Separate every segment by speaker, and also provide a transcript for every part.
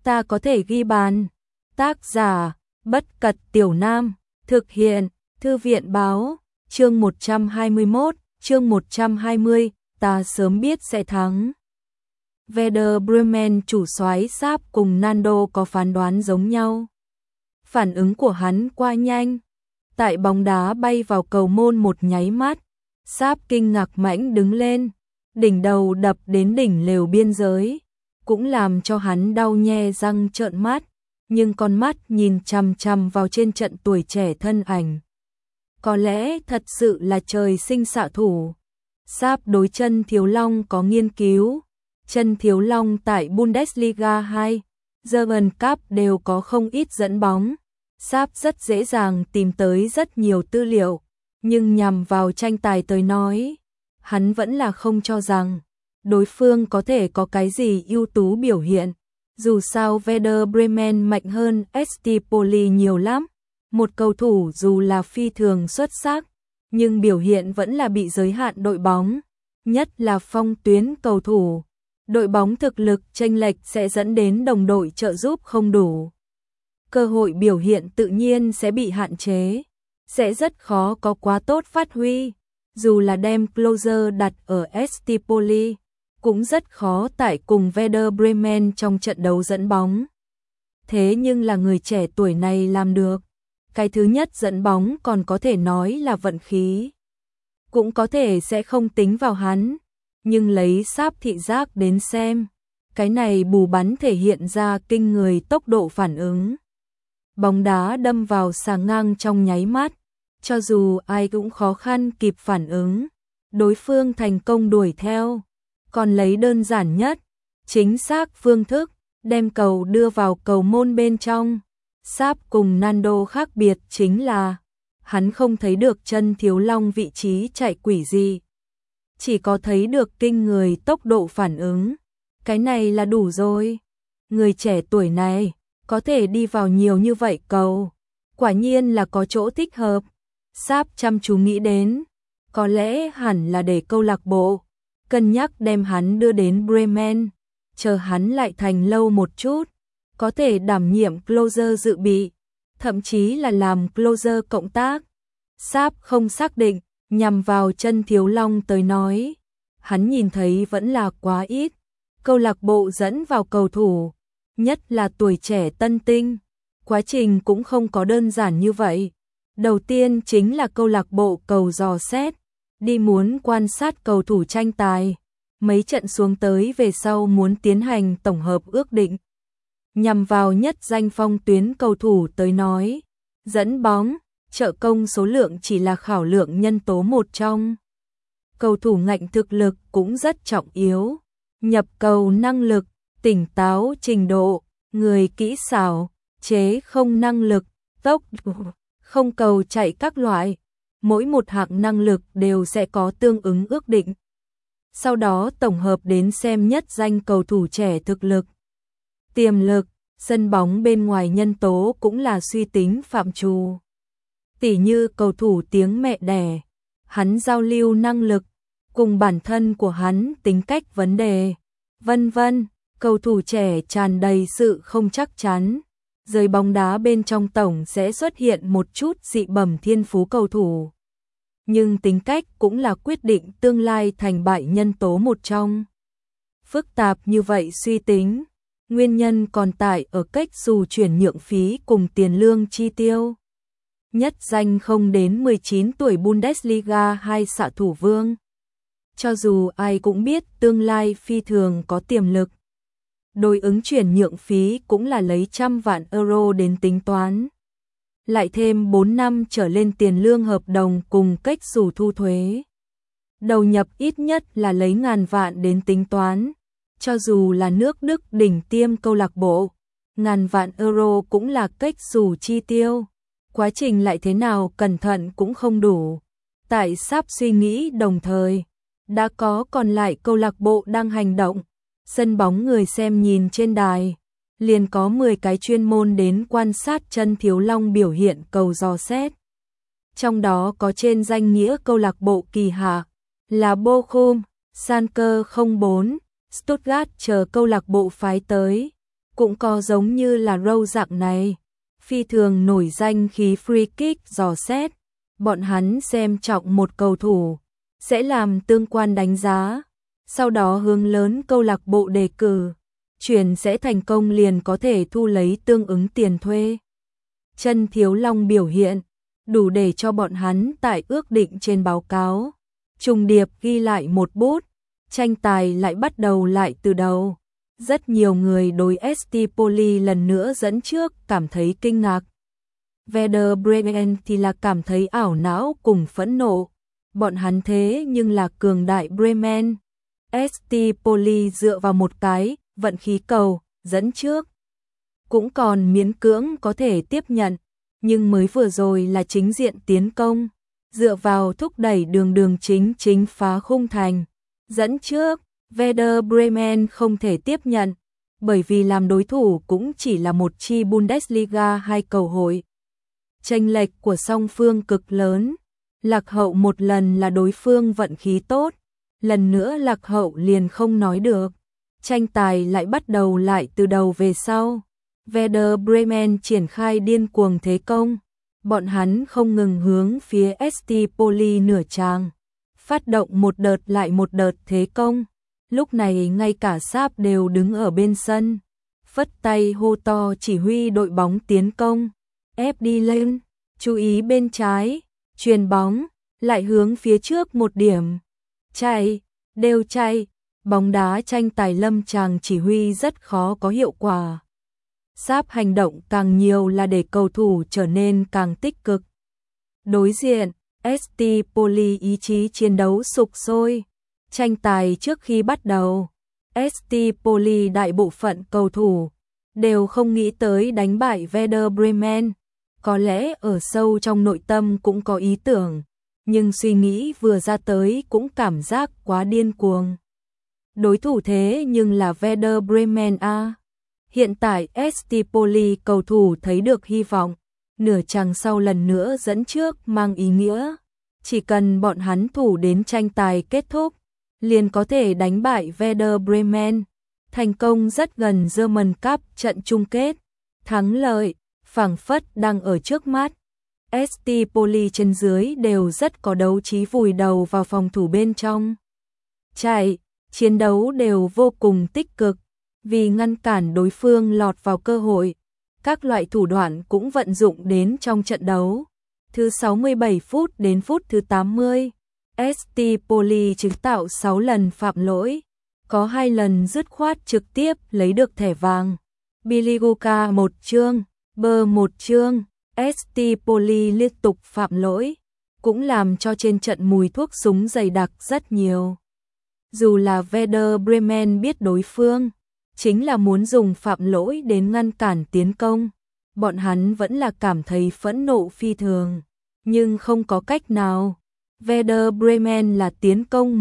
Speaker 1: ta có thể ghi bàn. Tác giả, Bất Cật Tiểu Nam, thực hiện, Thư viện báo, chương 121, chương 120, ta sớm biết sẽ thắng. Werder Bremen chủ soái Sáp cùng Nando có phán đoán giống nhau. Phản ứng của hắn qua nhanh. Tại bóng đá bay vào cầu môn một nháy mắt, Sáp kinh ngạc mãnh đứng lên, đỉnh đầu đập đến đỉnh lều biên giới, cũng làm cho hắn đau nhe răng trợn mắt, nhưng con mắt nhìn chằm chằm vào trên trận tuổi trẻ thân ảnh. Có lẽ thật sự là trời sinh xạ thủ. Sáp đối chân Thiếu Long có nghiên cứu. Chân Thiếu Long tại Bundesliga 2, German Cup đều có không ít dẫn bóng. Sáp rất dễ dàng tìm tới rất nhiều tư liệu, nhưng nhằm vào tranh tài tới nói, hắn vẫn là không cho rằng đối phương có thể có cái gì ưu tú biểu hiện. Dù sao Werder Bremen mạnh hơn ST Poli nhiều lắm. Một cầu thủ dù là phi thường xuất sắc, nhưng biểu hiện vẫn là bị giới hạn đội bóng, nhất là phong tuyến cầu thủ. Đội bóng thực lực chênh lệch sẽ dẫn đến đồng đội trợ giúp không đủ. Cơ hội biểu hiện tự nhiên sẽ bị hạn chế, sẽ rất khó có quá tốt phát huy. Dù là đem Klose đặt ở ST Poli, cũng rất khó tại cùng Werder Bremen trong trận đấu dẫn bóng. Thế nhưng là người trẻ tuổi này làm được. Cái thứ nhất dẫn bóng còn có thể nói là vận khí, cũng có thể sẽ không tính vào hắn, nhưng lấy Sáp thị giác đến xem, cái này bù bắn thể hiện ra kinh người tốc độ phản ứng. Bóng đá đâm vào xà ngang trong nháy mắt, cho dù ai cũng khó khăn kịp phản ứng, đối phương thành công đuổi theo, còn lấy đơn giản nhất, chính xác phương thức, đem cầu đưa vào cầu môn bên trong. Sáp cùng Nando khác biệt chính là hắn không thấy được chân Thiếu Long vị trí chạy quỷ gì, chỉ có thấy được kinh người tốc độ phản ứng. Cái này là đủ rồi. Người trẻ tuổi này có thể đi vào nhiều như vậy cầu, quả nhiên là có chỗ thích hợp. Sáp chăm chú nghĩ đến, có lẽ hẳn là để câu lạc bộ cân nhắc đem hắn đưa đến Bremen, chờ hắn lại thành lâu một chút, có thể đảm nhiệm Klose dự bị, thậm chí là làm Klose cộng tác. Sáp không xác định, nhằm vào chân Thiếu Long tới nói, hắn nhìn thấy vẫn là quá ít. Câu lạc bộ dẫn vào cầu thủ, nhất là tuổi trẻ tân tinh, quá trình cũng không có đơn giản như vậy. Đầu tiên chính là câu lạc bộ cầu dò xét, đi muốn quan sát cầu thủ tranh tài, mấy trận xuống tới về sau muốn tiến hành tổng hợp ước định. Nhằm vào nhất danh phong tuyến cầu thủ tới nói, dẫn bóng, trợ công số lượng chỉ là khảo lượng nhân tố một trong. Cầu thủ ngạnh thực lực cũng rất trọng yếu, nhập cầu năng lực, tỉnh táo trình độ, người kỹ xảo, chế không năng lực, tốc không cầu chạy các loại, mỗi một hạng năng lực đều sẽ có tương ứng ước định. Sau đó tổng hợp đến xem nhất danh cầu thủ trẻ thực lực, tiềm lực, sân bóng bên ngoài nhân tố cũng là suy tính phạm trù. Tỉ như cầu thủ tiếng mẹ đẻ, hắn giao lưu năng lực, cùng bản thân của hắn tính cách vấn đề, vân vân. Cầu thủ trẻ tràn đầy sự không chắc chắn, giới bóng đá bên trong tổng sẽ xuất hiện một chút dị bẩm thiên phú cầu thủ. Nhưng tính cách cũng là quyết định tương lai thành bại nhân tố một trong. Phức tạp như vậy suy tính, nguyên nhân còn tại ở cách dù chuyển nhượng phí cùng tiền lương chi tiêu. Nhất danh không đến 19 tuổi Bundesliga 2 xạ thủ vương. Cho dù ai cũng biết tương lai phi thường có tiềm lực, đối ứng chuyển nhượng phí cũng là lấy 100 vạn euro đến tính toán. Lại thêm 4 năm trở lên tiền lương hợp đồng cùng cách dù thu thuế. Đầu nhập ít nhất là lấy ngàn vạn đến tính toán. Cho dù là nước Đức đỉnh tiêm câu lạc bộ, ngàn vạn euro cũng là cách dù chi tiêu. Quá trình lại thế nào cẩn thận cũng không đủ. Tại Sáp suy nghĩ đồng thời, đã có còn lại câu lạc bộ đang hành động. Sân bóng người xem nhìn trên đài, liền có 10 cái chuyên môn đến quan sát chân Thiếu Long biểu hiện cầu dò xét. Trong đó có trên danh nghĩa câu lạc bộ kỳ hạ là Bochum, Schalke 04, Stuttgart chờ câu lạc bộ phái tới. Cũng có giống như là Rowe dạng này, phi thường nổi danh khí free kick dò xét, bọn hắn xem trọng một cầu thủ, sẽ làm tương quan đánh giá, sau đó hướng lớn câu lạc bộ đề cử, chuyển sẽ thành công liền có thể thu lấy tương ứng tiền thuê. Chân Thiếu Long biểu hiện, đủ để cho bọn hắn tại ước định trên báo cáo, trùng điệp ghi lại một bút, tranh tài lại bắt đầu lại từ đầu. Rất nhiều người đối ST Poli lần nữa dẫn trước cảm thấy kinh ngạc. Werder Bremen thì là cảm thấy ảo não cùng phẫn nộ. Bọn hắn thế nhưng là cường đại Bremen. ST Poli dựa vào một cái, vận khí cầu, dẫn trước. Cũng còn miễn cưỡng có thể tiếp nhận, nhưng mới vừa rồi là chính diện tiến công. Dựa vào thúc đẩy đường chính phá khung thành. Dẫn trước, Werder Bremen không thể tiếp nhận, bởi vì làm đối thủ cũng chỉ là một chi Bundesliga 2 cầu hội. Chênh lệch của song phương cực lớn, lạc hậu một lần là đối phương vận khí tốt, lần nữa lạc hậu liền không nói được. Tranh tài lại bắt đầu lại từ đầu về sau. Werder Bremen triển khai điên cuồng thế công, bọn hắn không ngừng hướng phía ST Poli nửa tràng, phát động một đợt lại một đợt thế công. Lúc này ngay cả Sáp đều đứng ở bên sân, phất tay hô to chỉ huy đội bóng tiến công, ép đi lên, chú ý bên trái, chuyền bóng, lại hướng phía trước một điểm, chạy, đều chạy, bóng đá tranh tài lâm tràng chỉ huy rất khó có hiệu quả. Sáp hành động càng nhiều là để cầu thủ trở nên càng tích cực. Đối diện, ST Poli ý chí chiến đấu sục sôi. Tranh tài trước khi bắt đầu, ST Poli đại bộ phận cầu thủ đều không nghĩ tới đánh bại Werder Bremen. Có lẽ ở sâu trong nội tâm cũng có ý tưởng, nhưng suy nghĩ vừa ra tới cũng cảm giác quá điên cuồng. Đối thủ thế nhưng là Werder Bremen a. Hiện tại ST Poli cầu thủ thấy được hy vọng, nửa chặng sau lần nữa dẫn trước mang ý nghĩa. Chỉ cần bọn hắn thủ đến tranh tài kết thúc, liền có thể đánh bại Werder Bremen, thành công rất gần German Cup trận chung kết, thắng lợi, phảng phất đang ở trước mắt. ST Poli trên dưới đều rất có đấu trí vùi đầu vào phòng thủ bên trong. Chạy, chiến đấu đều vô cùng tích cực, vì ngăn cản đối phương lọt vào cơ hội. Các loại thủ đoạn cũng vận dụng đến trong trận đấu. Thứ 67 phút đến phút thứ 80. ST Poli chứng tạo 6 lần phạm lỗi, có 2 lần dứt khoát trực tiếp lấy được thẻ vàng. Biliguka 1 chương, Bơ 1 chương, ST Poli liên tục phạm lỗi, cũng làm cho trên trận mùi thuốc súng dày đặc rất nhiều. Dù là Werder Bremen biết đối phương chính là muốn dùng phạm lỗi đến ngăn cản tiến công, bọn hắn vẫn là cảm thấy phẫn nộ phi thường, nhưng không có cách nào. Werder Bremen là tiến công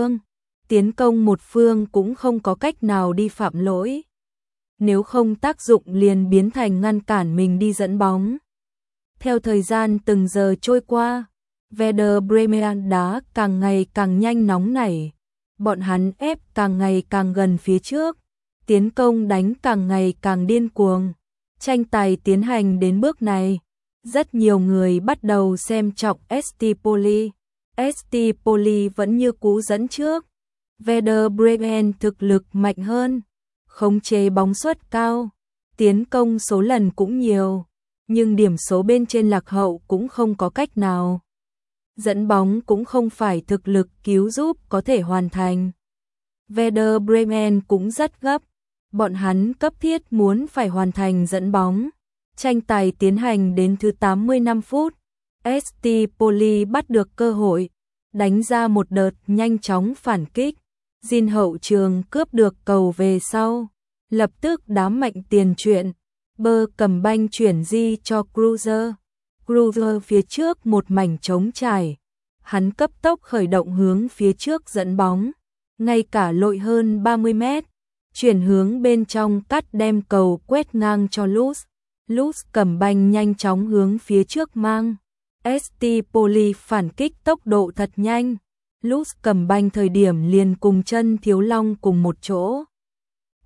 Speaker 1: một phương cũng không có cách nào đi phạm lỗi. Nếu không tác dụng liền biến thành ngăn cản mình đi dẫn bóng. Theo thời gian từng giờ trôi qua, Werder Bremen đá càng ngày càng nhanh nóng nảy, bọn hắn ép càng ngày càng gần phía trước, tiến công đánh càng ngày càng điên cuồng. Tranh tài tiến hành đến bước này, rất nhiều người bắt đầu xem trọng ST Poli. ST Poli vẫn như cũ dẫn trước. Werder Bremen thực lực mạnh hơn, khống chế bóng suất cao, tiến công số lần cũng nhiều, nhưng điểm số bên trên lạc hậu cũng không có cách nào. Dẫn bóng cũng không phải thực lực cứu giúp có thể hoàn thành. Werder Bremen cũng rất gấp, bọn hắn cấp thiết muốn phải hoàn thành dẫn bóng. Tranh tài tiến hành đến thứ 85 phút, ST Poli bắt được cơ hội, đánh ra một đợt nhanh chóng phản kích. Jin hậu trường cướp được cầu về sau, lập tức đá mạnh tiền chuyện. Bơ cầm banh chuyển di cho Cruiser. Cruiser phía trước một mảnh trống trải. Hắn cấp tốc khởi động hướng phía trước dẫn bóng, ngay cả lội hơn 30 mét. Chuyển hướng bên trong cắt đem cầu quét ngang cho Lutz. Lutz cầm banh nhanh chóng hướng phía trước mang. ST Poli phản kích tốc độ thật nhanh. Lutz cầm banh thời điểm liền cùng Chân Thiếu Long cùng một chỗ.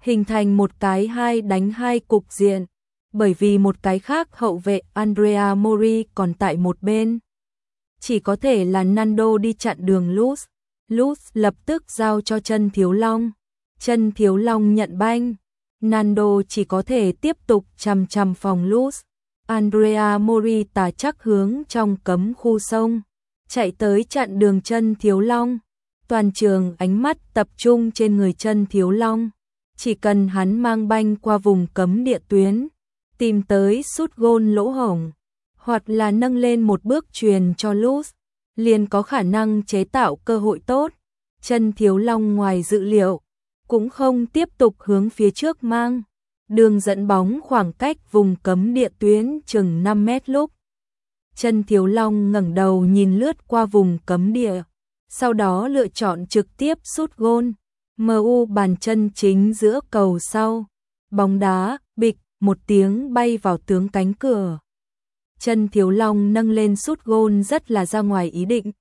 Speaker 1: hình thành một cái 2 đánh 2 cục diện, bởi vì một cái khác hậu vệ Andrea Mori còn tại một bên. Chỉ có thể là Nando đi chặn đường Luz. Luz lập tức giao cho Chân Thiếu Long. Chân Thiếu Long nhận banh. Nando chỉ có thể tiếp tục chằm chằm phòng Luz. Andrea Mori tà chắc hướng trong cấm khu sông, chạy tới chặn đường Chân Thiếu Long. Toàn trường ánh mắt tập trung trên người Chân Thiếu Long. Chỉ cần hắn mang banh qua vùng cấm địa tuyến, tìm tới sút gôn lỗ hổng, hoặc là nâng lên một bước chuyền cho Luz, liền có khả năng chế tạo cơ hội tốt. Chân Thiếu Long ngoài dự liệu, cũng không tiếp tục hướng phía trước mang. Đường dẫn bóng khoảng cách vùng cấm địa tuyến chừng 5 mét lúc. Chân Thiếu Long ngẩng đầu nhìn lướt qua vùng cấm địa, sau đó lựa chọn trực tiếp sút gôn. MU bàn chân chính giữa cầu sau. Bóng đá, bịch, một tiếng bay vào tướng cánh cửa. Chân Thiếu Long nâng lên sút gôn rất là ra ngoài ý định.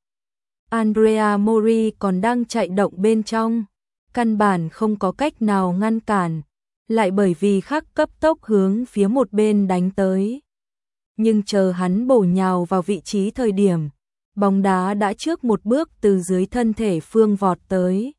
Speaker 1: Andrea Mori còn đang chạy động bên trong, căn bản không có cách nào ngăn cản, lại bởi vì khắc cấp tốc hướng phía một bên đánh tới. Nhưng chờ hắn bổ nhào vào vị trí thời điểm, bóng đá đã trước một bước từ dưới thân thể Phương vọt tới.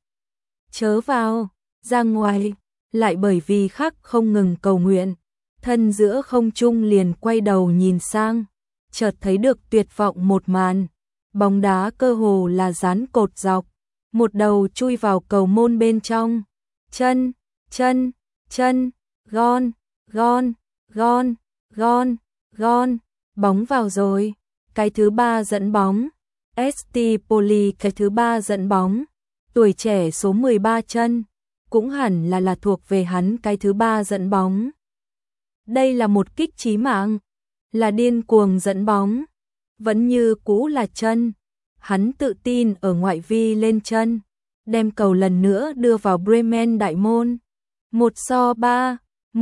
Speaker 1: Chớ vào, ra ngoài, lại bởi vì khắc không ngừng cầu nguyện, thân giữa không trung liền quay đầu nhìn sang, chợt thấy được tuyệt vọng một màn. Bóng đá cơ hồ là dán cột dọc, một đầu chui vào cầu môn bên trong. Chân, chân, chân, gôn, gôn, gôn, gôn, gôn, bóng vào rồi. Cái thứ ba dẫn bóng. ST Poli cái thứ ba dẫn bóng. Tuổi trẻ số 13 Chân, cũng hẳn là thuộc về hắn cái thứ ba dẫn bóng. Đây là một kích chí mạng, là điên cuồng dẫn bóng. Vẫn như cũ là Chân, hắn tự tin ở ngoại vi lên chân, đem cầu lần nữa đưa vào Bremen đại môn. 1-3,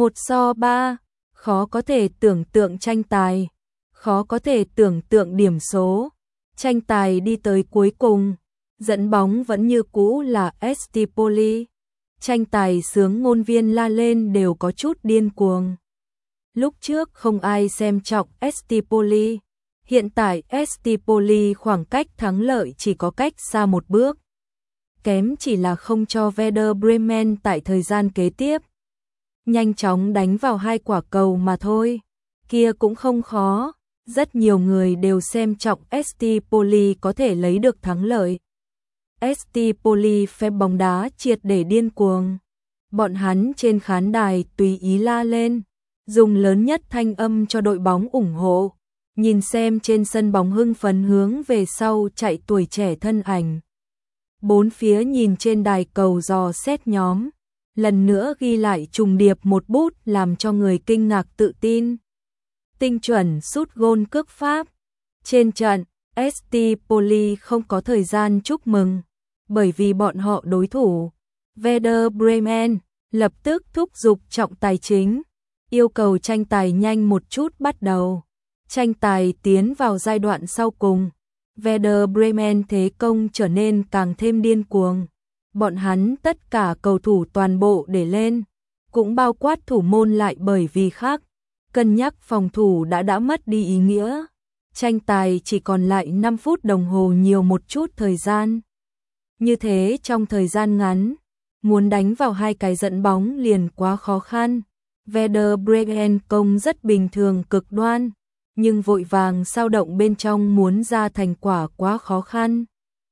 Speaker 1: 1-3, khó có thể tưởng tượng tranh tài, khó có thể tưởng tượng điểm số. Tranh tài đi tới cuối cùng, dẫn bóng vẫn như cũ là ST Poli. Tranh tài sướng ngôn viên la lên đều có chút điên cuồng. Lúc trước không ai xem trọng ST Poli. Hiện tại ST Poli khoảng cách thắng lợi chỉ có cách xa một bước. Kém chỉ là không cho Werder Bremen tại thời gian kế tiếp nhanh chóng đánh vào 2 quả cầu mà thôi. Kia cũng không khó, rất nhiều người đều xem trọng ST Poli có thể lấy được thắng lợi. ST Poli phép bóng đá triệt để điên cuồng. Bọn hắn trên khán đài tùy ý la lên, dùng lớn nhất thanh âm cho đội bóng ủng hộ. Nhìn xem trên sân bóng hưng phấn hướng về sau chạy tuổi trẻ thân ảnh. Bốn phía nhìn trên đài cầu dò xét nhóm, lần nữa ghi lại trùng điệp một bút làm cho người kinh ngạc tự tin. Tinh chuẩn sút gôn cước pháp. Trên trận, ST Poli không có thời gian chúc mừng, bởi vì bọn họ đối thủ, Werder Bremen, lập tức thúc giục trọng tài chính, yêu cầu tranh tài nhanh một chút bắt đầu. Tranh tài tiến vào giai đoạn sau cùng, Werder Bremen thế công trở nên càng thêm điên cuồng. Bọn hắn tất cả cầu thủ toàn bộ để lên, cũng bao quát thủ môn lại bởi vì khác, cân nhắc phòng thủ đã mất đi ý nghĩa. Tranh tài chỉ còn lại 5 phút đồng hồ nhiều một chút thời gian. Như thế trong thời gian ngắn, muốn đánh vào 2 cái dẫn bóng liền quá khó khăn. Werder Bremen công rất bình thường cực đoan, nhưng vội vàng sao động bên trong muốn ra thành quả quá khó khăn.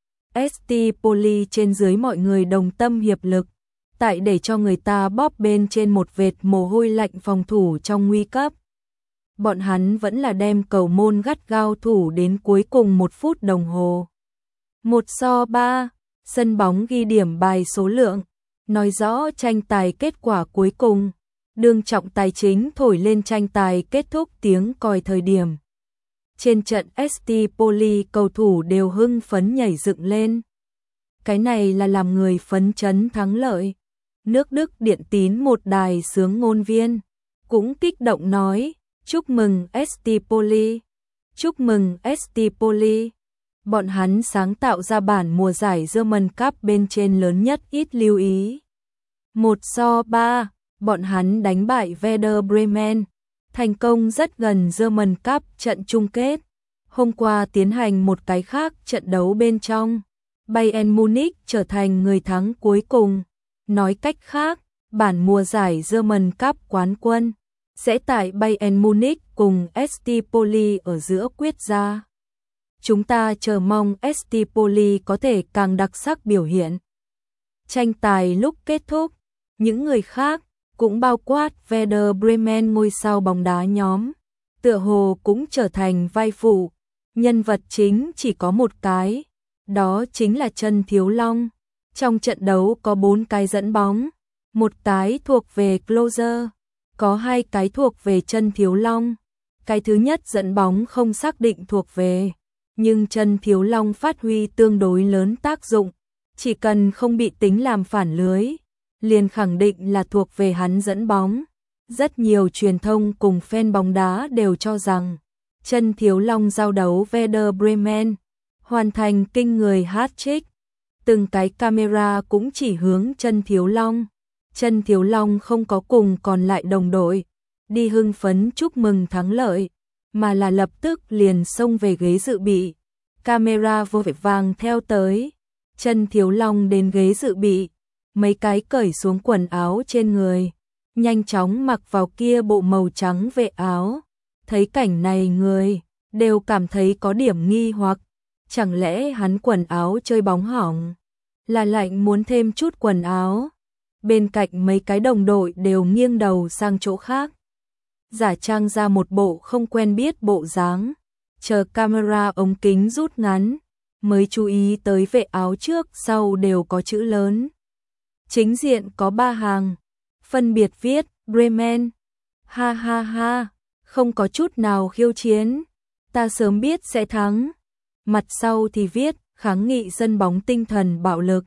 Speaker 1: ST Poli trên dưới mọi người đồng tâm hiệp lực, tại để cho người ta bóp bên trên một vệt mồ hôi lạnh phòng thủ trong nguy cấp. Bọn hắn vẫn là đem cầu môn gắt gao thủ đến cuối cùng 1 phút đồng hồ. 1-3, sân bóng ghi điểm bài số lượng, nói rõ tranh tài kết quả cuối cùng. Đương trọng tài chính thổi lên tranh tài kết thúc tiếng còi thời điểm. Trên trận ST Poli cầu thủ đều hưng phấn nhảy dựng lên. Cái này là làm người phấn chấn thắng lợi. Nước Đức Điện Tín một đài sướng ngôn viên, cũng kích động nói, chúc mừng ST Poli, chúc mừng ST Poli. Bọn hắn sáng tạo ra bản mùa giải German Cup bên trên lớn nhất ít lưu ý. 1-3, bọn hắn đánh bại Werder Bremen, thành công rất gần German Cup trận chung kết. Hôm qua tiến hành một cái khác trận đấu bên trong, Bayern Munich trở thành người thắng cuối cùng. Nói cách khác, bản mùa giải German Cup quán quân sẽ tại Bayern Munich cùng ST Poli ở giữa quyết ra. Chúng ta chờ mong ST Poli có thể càng đặc sắc biểu hiện. Tranh tài lúc kết thúc, những người khác, cũng bao quát Werder Bremen ngôi sao bóng đá nhóm, tựa hồ cũng trở thành vai phụ, nhân vật chính chỉ có một cái, đó chính là Trần Thiếu Long. Trong trận đấu có 4 cái dẫn bóng, một cái thuộc về Klose, có 2 cái thuộc về Trần Thiếu Long. Cái thứ nhất dẫn bóng không xác định thuộc về, nhưng Trần Thiếu Long phát huy tương đối lớn tác dụng, chỉ cần không bị tính làm phản lưới, liền khẳng định là thuộc về hắn dẫn bóng. Rất nhiều truyền thông cùng fan bóng đá đều cho rằng Trần Thiếu Long giao đấu Werder Bremen hoàn thành kinh người hat-trick. Từng cái camera cũng chỉ hướng Trần Thiếu Long. Trần Thiếu Long không có cùng còn lại đồng đội đi hưng phấn chúc mừng thắng lợi, mà là lập tức liền xông về ghế dự bị. Camera vội vàng theo tới. Trần Thiếu Long đến ghế dự bị, mấy cái cởi xuống quần áo trên người, nhanh chóng mặc vào kia bộ màu trắng vệ áo. Thấy cảnh này người đều cảm thấy có điểm nghi hoặc, chẳng lẽ hắn quần áo chơi bóng hỏng, là lạnh muốn thêm chút quần áo. Bên cạnh mấy cái đồng đội đều nghiêng đầu sang chỗ khác, giả trang ra một bộ không quen biết bộ dáng, chờ camera ống kính rút ngắn, mới chú ý tới vệ áo trước sau đều có chữ lớn. Chính diện có 3 hàng, phân biệt viết Bremen. Ha ha ha, không có chút nào khiêu chiến, ta sớm biết sẽ thắng. Mặt sau thì viết kháng nghị dân bóng tinh thần bạo lực.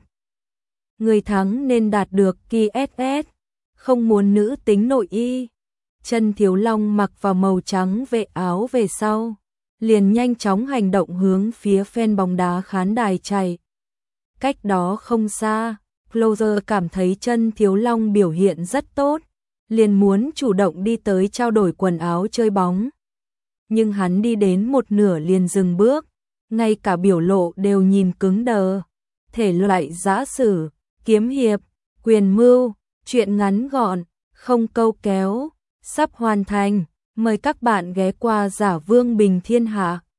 Speaker 1: Người thắng nên đạt được kỳ SS, không muốn nữ tính nội y. Trần Thiếu Long mặc vào màu trắng vệ áo về sau, liền nhanh chóng hành động hướng phía fan bóng đá khán đài chạy. Cách đó không xa, Klose cảm thấy Trần Thiếu Long biểu hiện rất tốt, liền muốn chủ động đi tới trao đổi quần áo chơi bóng. Nhưng hắn đi đến một nửa liền dừng bước, ngay cả biểu lộ đều nhìn cứng đờ. Thể loại giã sử, kiếm hiệp, quyền mưu, truyện ngắn gọn, không câu kéo, sắp hoàn thành. Mời các bạn ghé qua Giả Vương Bình Thiên Hạ.